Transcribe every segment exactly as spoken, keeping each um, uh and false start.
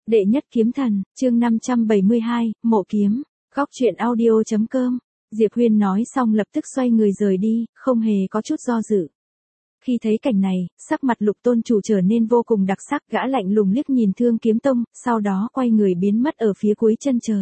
Đệ nhất kiếm thần, chương năm trăm bảy mươi hai, mộ kiếm, góc truyện audio chấm com. Diệp Huyên nói xong lập tức xoay người rời đi, không hề có chút do dự. Khi thấy cảnh này, sắc mặt Lục tôn chủ trở nên vô cùng đặc sắc, gã lạnh lùng liếc nhìn Thương Kiếm Tông, sau đó quay người biến mất ở phía cuối chân trời.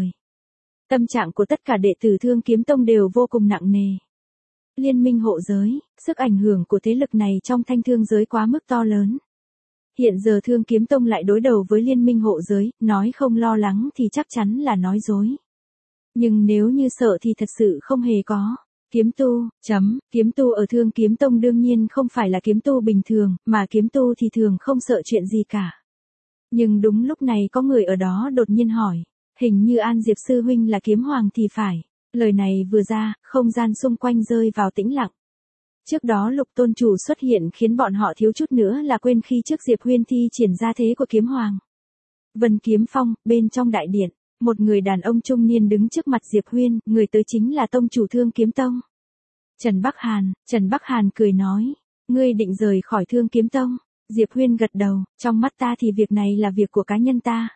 Tâm trạng của tất cả đệ tử Thương Kiếm Tông đều vô cùng nặng nề. Liên minh hộ giới, sức ảnh hưởng của thế lực này trong thanh thương giới quá mức to lớn. Hiện giờ Thương Kiếm Tông lại đối đầu với liên minh hộ giới, nói không lo lắng thì chắc chắn là nói dối. Nhưng nếu như sợ thì thật sự không hề có. Kiếm tu, chấm, kiếm tu ở Thương Kiếm Tông đương nhiên không phải là kiếm tu bình thường, mà kiếm tu thì thường không sợ chuyện gì cả. Nhưng đúng lúc này có người ở đó đột nhiên hỏi, hình như An Diệp sư huynh là kiếm hoàng thì phải. Lời này vừa ra, không gian xung quanh rơi vào tĩnh lặng. Trước đó Lục tôn chủ xuất hiện khiến bọn họ thiếu chút nữa là quên khi trước Diệp Huyên thi triển ra thế của kiếm hoàng. Vân Kiếm Phong, bên trong đại điện, một người đàn ông trung niên đứng trước mặt Diệp Huyên, người tới chính là tông chủ Thương Kiếm Tông. Trần Bắc Hàn, Trần Bắc Hàn cười nói, ngươi định rời khỏi Thương Kiếm Tông. Diệp Huyên gật đầu, trong mắt ta thì việc này là việc của cá nhân ta.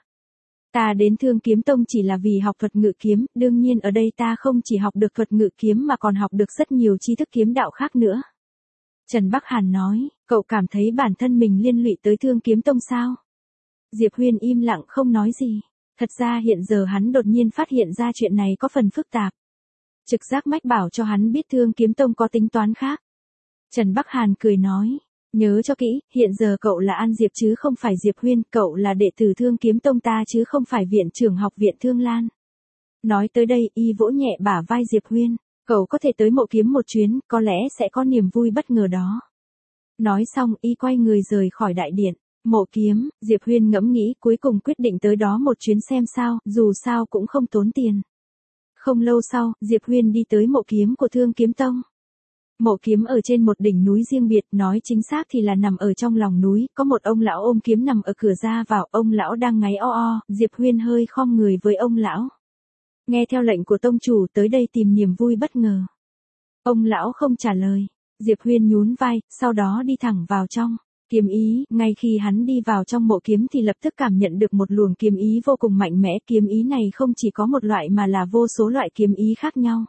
Ta đến Thương Kiếm Tông chỉ là vì học thuật ngự kiếm, đương nhiên ở đây ta không chỉ học được thuật ngự kiếm mà còn học được rất nhiều tri thức kiếm đạo khác nữa. Trần Bắc Hàn nói, cậu cảm thấy bản thân mình liên lụy tới Thương Kiếm Tông sao? Diệp Huyên im lặng không nói gì. Thật ra hiện giờ hắn đột nhiên phát hiện ra chuyện này có phần phức tạp. Trực giác mách bảo cho hắn biết Thương Kiếm Tông có tính toán khác. Trần Bắc Hàn cười nói, nhớ cho kỹ, hiện giờ cậu là An Diệp chứ không phải Diệp Huyên, cậu là đệ tử Thương Kiếm Tông ta chứ không phải viện trưởng học viện Thương Lan. Nói tới đây, y vỗ nhẹ bả vai Diệp Huyên, cậu có thể tới mộ kiếm một chuyến, có lẽ sẽ có niềm vui bất ngờ đó. Nói xong, y quay người rời khỏi đại điện. Mộ kiếm, Diệp Huyên ngẫm nghĩ cuối cùng quyết định tới đó một chuyến xem sao, dù sao cũng không tốn tiền. Không lâu sau, Diệp Huyên đi tới mộ kiếm của Thương Kiếm Tông. Mộ kiếm ở trên một đỉnh núi riêng biệt, nói chính xác thì là nằm ở trong lòng núi, có một ông lão ôm kiếm nằm ở cửa ra vào, ông lão đang ngáy o o, Diệp Huyên hơi khom người với ông lão. Nghe theo lệnh của tông chủ tới đây tìm niềm vui bất ngờ. Ông lão không trả lời, Diệp Huyên nhún vai, sau đó đi thẳng vào trong. Kiếm ý, ngay khi hắn đi vào trong mộ kiếm thì lập tức cảm nhận được một luồng kiếm ý vô cùng mạnh mẽ, kiếm ý này không chỉ có một loại mà là vô số loại kiếm ý khác nhau.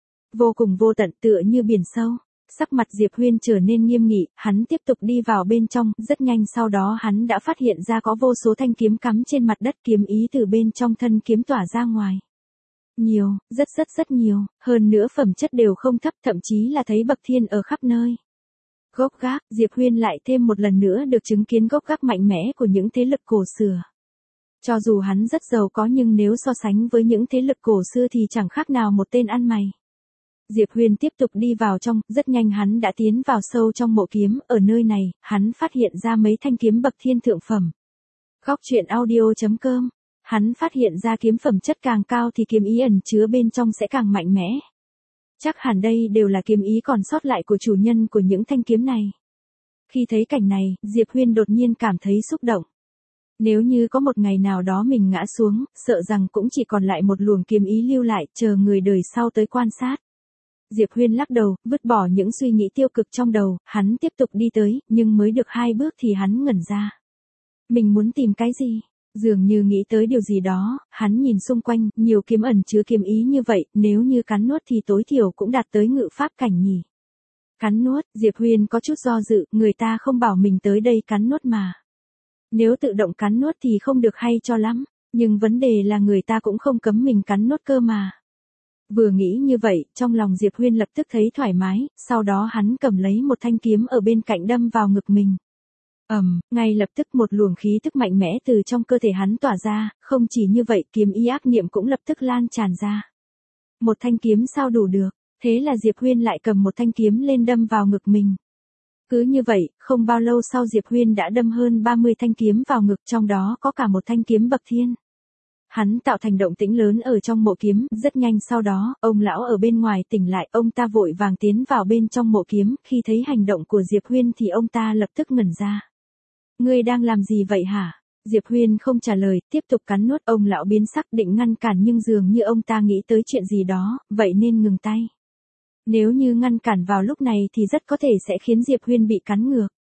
Vô cùng vô tận tựa như biển sâu. Sắc mặt Diệp Huyên trở nên nghiêm nghị, hắn tiếp tục đi vào bên trong, rất nhanh sau đó hắn đã phát hiện ra có vô số thanh kiếm cắm trên mặt đất, kiếm ý từ bên trong thân kiếm tỏa ra ngoài. Nhiều, rất rất rất nhiều, hơn nữa phẩm chất đều không thấp, thậm chí là thấy bậc thiên ở khắp nơi. Gốc gác, Diệp Huyên lại thêm một lần nữa được chứng kiến gốc gác mạnh mẽ của những thế lực cổ xưa. Cho dù hắn rất giàu có nhưng nếu so sánh với những thế lực cổ xưa thì chẳng khác nào một tên ăn mày. Diệp Huyên tiếp tục đi vào trong, rất nhanh hắn đã tiến vào sâu trong mộ kiếm, ở nơi này, hắn phát hiện ra mấy thanh kiếm bậc thiên thượng phẩm. Góc truyện audio chấm com, hắn phát hiện ra kiếm phẩm chất càng cao thì kiếm ý ẩn chứa bên trong sẽ càng mạnh mẽ. Chắc hẳn đây đều là kiếm ý còn sót lại của chủ nhân của những thanh kiếm này. Khi thấy cảnh này, Diệp Huyên đột nhiên cảm thấy xúc động. Nếu như có một ngày nào đó mình ngã xuống, sợ rằng cũng chỉ còn lại một luồng kiếm ý lưu lại, chờ người đời sau tới quan sát. Diệp Huyên lắc đầu, vứt bỏ những suy nghĩ tiêu cực trong đầu, hắn tiếp tục đi tới, nhưng mới được hai bước thì hắn ngẩn ra. Mình muốn tìm cái gì? Dường như nghĩ tới điều gì đó, hắn nhìn xung quanh, nhiều kiếm ẩn chứa kiếm ý như vậy, nếu như cắn nuốt thì tối thiểu cũng đạt tới ngự pháp cảnh nhỉ. Cắn nuốt, Diệp Huyên có chút do dự, người ta không bảo mình tới đây cắn nuốt mà. Nếu tự động cắn nuốt thì không được hay cho lắm, nhưng vấn đề là người ta cũng không cấm mình cắn nuốt cơ mà. Vừa nghĩ như vậy, trong lòng Diệp Huyên lập tức thấy thoải mái, sau đó hắn cầm lấy một thanh kiếm ở bên cạnh đâm vào ngực mình. Ầm, um, ngay lập tức một luồng khí tức mạnh mẽ từ trong cơ thể hắn tỏa ra, không chỉ như vậy kiếm ý ác niệm cũng lập tức lan tràn ra. Một thanh kiếm sao đủ được, thế là Diệp Huyên lại cầm một thanh kiếm lên đâm vào ngực mình. Cứ như vậy, không bao lâu sau Diệp Huyên đã đâm hơn ba mươi thanh kiếm vào ngực, trong đó có cả một thanh kiếm bậc thiên. Hắn tạo thành động tĩnh lớn ở trong mộ kiếm, rất nhanh sau đó, ông lão ở bên ngoài tỉnh lại, ông ta vội vàng tiến vào bên trong mộ kiếm, khi thấy hành động của Diệp Huyên thì ông ta lập tức ngẩn ra. Ngươi đang làm gì vậy hả? Diệp Huyên không trả lời, tiếp tục cắn nuốt, ông lão biến sắc định ngăn cản nhưng dường như ông ta nghĩ tới chuyện gì đó, vậy nên ngừng tay. Nếu như ngăn cản vào lúc này thì rất có thể sẽ khiến Diệp Huyên bị cắn ngược.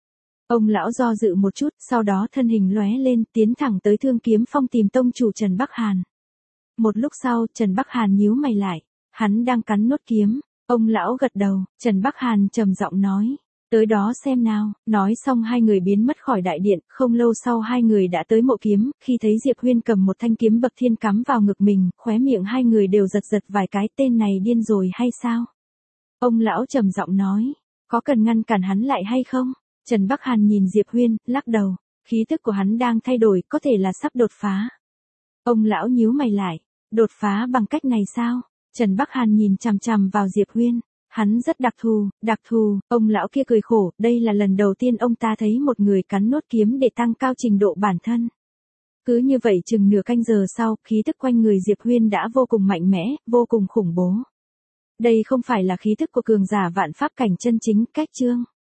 Ông lão do dự một chút, sau đó thân hình lóe lên, tiến thẳng tới Thương Kiếm Phong tìm tông chủ Trần Bắc Hàn. Một lúc sau, Trần Bắc Hàn nhíu mày lại, hắn đang cắn nốt kiếm. Ông lão gật đầu, Trần Bắc Hàn trầm giọng nói, tới đó xem nào. Nói xong hai người biến mất khỏi đại điện, không lâu sau hai người đã tới mộ kiếm, khi thấy Diệp Huyên cầm một thanh kiếm bậc thiên cắm vào ngực mình, khóe miệng hai người đều giật giật vài cái, tên này điên rồi hay sao? Ông lão trầm giọng nói, có cần ngăn cản hắn lại hay không? Trần Bắc Hàn nhìn Diệp Huyên, lắc đầu, khí tức của hắn đang thay đổi, có thể là sắp đột phá. Ông lão nhíu mày lại, đột phá bằng cách này sao? Trần Bắc Hàn nhìn chằm chằm vào Diệp Huyên, hắn rất đặc thù, đặc thù, ông lão kia cười khổ, đây là lần đầu tiên ông ta thấy một người cắn nốt kiếm để tăng cao trình độ bản thân. Cứ như vậy chừng nửa canh giờ sau, khí tức quanh người Diệp Huyên đã vô cùng mạnh mẽ, vô cùng khủng bố. Đây không phải là khí tức của cường giả vạn pháp cảnh chân chính, cách chương.